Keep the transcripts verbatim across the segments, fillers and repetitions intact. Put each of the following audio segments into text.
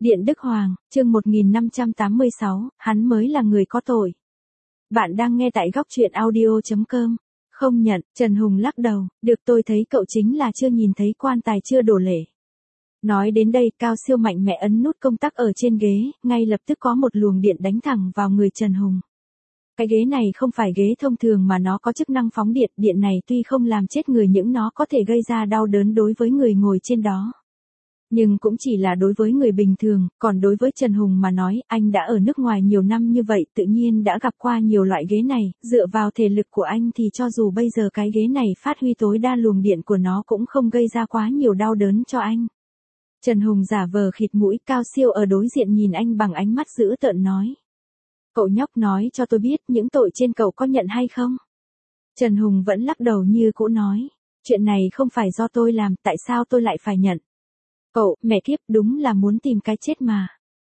Điện Đức Hoàng, chương một nghìn năm trăm tám mươi sáu, hắn mới là người có tội. Bạn đang nghe tại góc truyện audio chấm com. Không nhận, Trần Hùng lắc đầu, được tôi thấy cậu chính là chưa nhìn thấy quan tài chưa đổ lệ. Nói đến đây, Cao Siêu mạnh mẽ ấn nút công tắc ở trên ghế, ngay lập tức có một luồng điện đánh thẳng vào người Trần Hùng. Cái ghế này không phải ghế thông thường mà nó có chức năng phóng điện, điện này tuy không làm chết người nhưng nó có thể gây ra đau đớn đối với người ngồi trên đó. Nhưng cũng chỉ là đối với người bình thường, còn đối với Trần Hùng mà nói, anh đã ở nước ngoài nhiều năm như vậy, tự nhiên đã gặp qua nhiều loại ghế này, dựa vào thể lực của anh thì cho dù bây giờ cái ghế này phát huy tối đa luồng điện của nó cũng không gây ra quá nhiều đau đớn cho anh. Trần Hùng giả vờ khịt mũi, Cao Siêu ở đối diện nhìn anh bằng ánh mắt dữ tợn nói. Cậu nhóc nói cho tôi biết những tội trên cậu có nhận hay không? Trần Hùng vẫn lắc đầu như cũ nói, chuyện này không phải do tôi làm, tại sao tôi lại phải nhận? Cậu, mẹ kiếp, đúng là muốn tìm cái chết mà.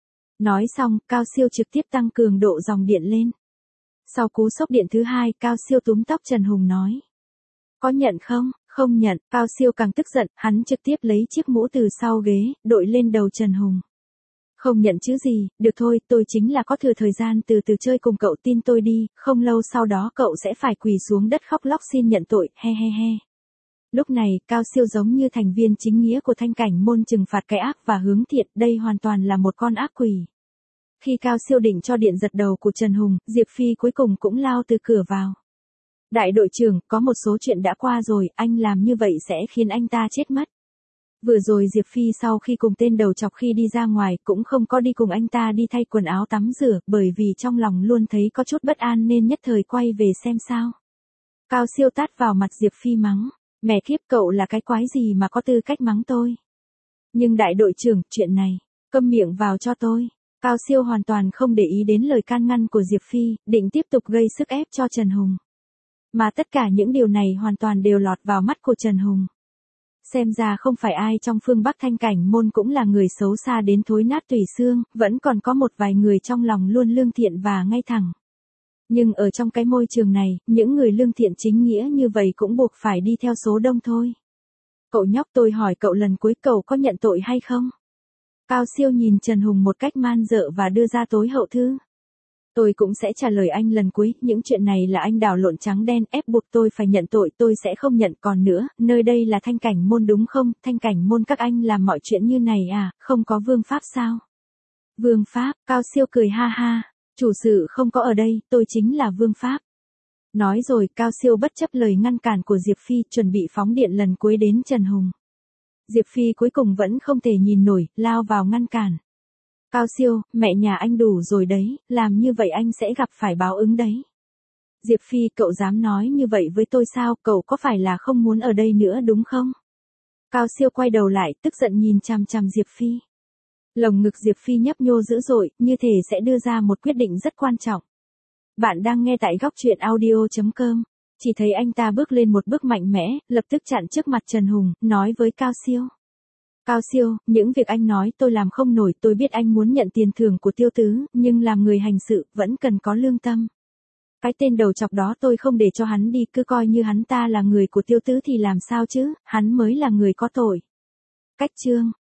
Nói xong, Cao Siêu trực tiếp tăng cường độ dòng điện lên. Sau cú sốc điện thứ hai, Cao Siêu túm tóc Trần Hùng nói. Có nhận không? Không nhận, Cao Siêu càng tức giận, hắn trực tiếp lấy chiếc mũ từ sau ghế, đội lên đầu Trần Hùng. Không nhận chứ gì, được thôi, tôi chính là có thừa thời gian từ từ chơi cùng cậu, tin tôi đi, không lâu sau đó cậu sẽ phải quỳ xuống đất khóc lóc xin nhận tội, he he he. Lúc này, Cao Siêu giống như thành viên chính nghĩa của thanh cảnh môn trừng phạt cái ác và hướng thiện, đây hoàn toàn là một con ác quỷ. Khi Cao Siêu định cho điện giật đầu của Trần Hùng, Diệp Phi cuối cùng cũng lao từ cửa vào. Đại đội trưởng, có một số chuyện đã qua rồi, anh làm như vậy sẽ khiến anh ta chết mất. Vừa rồi Diệp Phi sau khi cùng tên đầu chọc khi đi ra ngoài cũng không có đi cùng anh ta đi thay quần áo tắm rửa, bởi vì trong lòng luôn thấy có chút bất an nên nhất thời quay về xem sao. Cao Siêu tát vào mặt Diệp Phi mắng. Mẹ kiếp, cậu là cái quái gì mà có tư cách mắng tôi? Nhưng đại đội trưởng, chuyện này, câm miệng vào cho tôi. Cao Siêu hoàn toàn không để ý đến lời can ngăn của Diệp Phi, định tiếp tục gây sức ép cho Trần Hùng. Mà tất cả những điều này hoàn toàn đều lọt vào mắt của Trần Hùng. Xem ra không phải ai trong phương Bắc thanh cảnh môn cũng là người xấu xa đến thối nát tủy xương, vẫn còn có một vài người trong lòng luôn lương thiện và ngay thẳng. Nhưng ở trong cái môi trường này, những người lương thiện chính nghĩa như vậy cũng buộc phải đi theo số đông thôi. Cậu nhóc, tôi hỏi cậu lần cuối, cậu có nhận tội hay không? Cao Siêu nhìn Trần Hùng một cách man dợ và đưa ra tối hậu thư. Tôi cũng sẽ trả lời anh lần cuối, những chuyện này là anh đảo lộn trắng đen ép buộc tôi phải nhận tội, tôi sẽ không nhận. Còn nữa, nơi đây là thanh cảnh môn đúng không? Thanh cảnh môn các anh làm mọi chuyện như này à, không có vương pháp sao? Vương pháp, Cao Siêu cười ha ha. Chủ sự không có ở đây, tôi chính là vương pháp. Nói rồi, Cao Siêu bất chấp lời ngăn cản của Diệp Phi, chuẩn bị phóng điện lần cuối đến Trần Hùng. Diệp Phi cuối cùng vẫn không thể nhìn nổi, lao vào ngăn cản. Cao Siêu, mẹ nhà anh đủ rồi đấy, làm như vậy anh sẽ gặp phải báo ứng đấy. Diệp Phi, cậu dám nói như vậy với tôi sao, cậu có phải là không muốn ở đây nữa đúng không? Cao Siêu quay đầu lại, tức giận nhìn chằm chằm Diệp Phi. Lồng ngực Diệp Phi nhấp nhô dữ dội, như thể sẽ đưa ra một quyết định rất quan trọng. Bạn đang nghe tại góc truyện audio chấm com. Chỉ thấy anh ta bước lên một bước mạnh mẽ, lập tức chặn trước mặt Trần Hùng, nói với Cao Siêu. Cao Siêu, những việc anh nói tôi làm không nổi, tôi biết anh muốn nhận tiền thưởng của Tiêu Tứ, nhưng làm người hành sự, vẫn cần có lương tâm. Cái tên đầu chọc đó tôi không để cho hắn đi, cứ coi như hắn ta là người của Tiêu Tứ thì làm sao chứ, hắn mới là người có tội. Cách chương.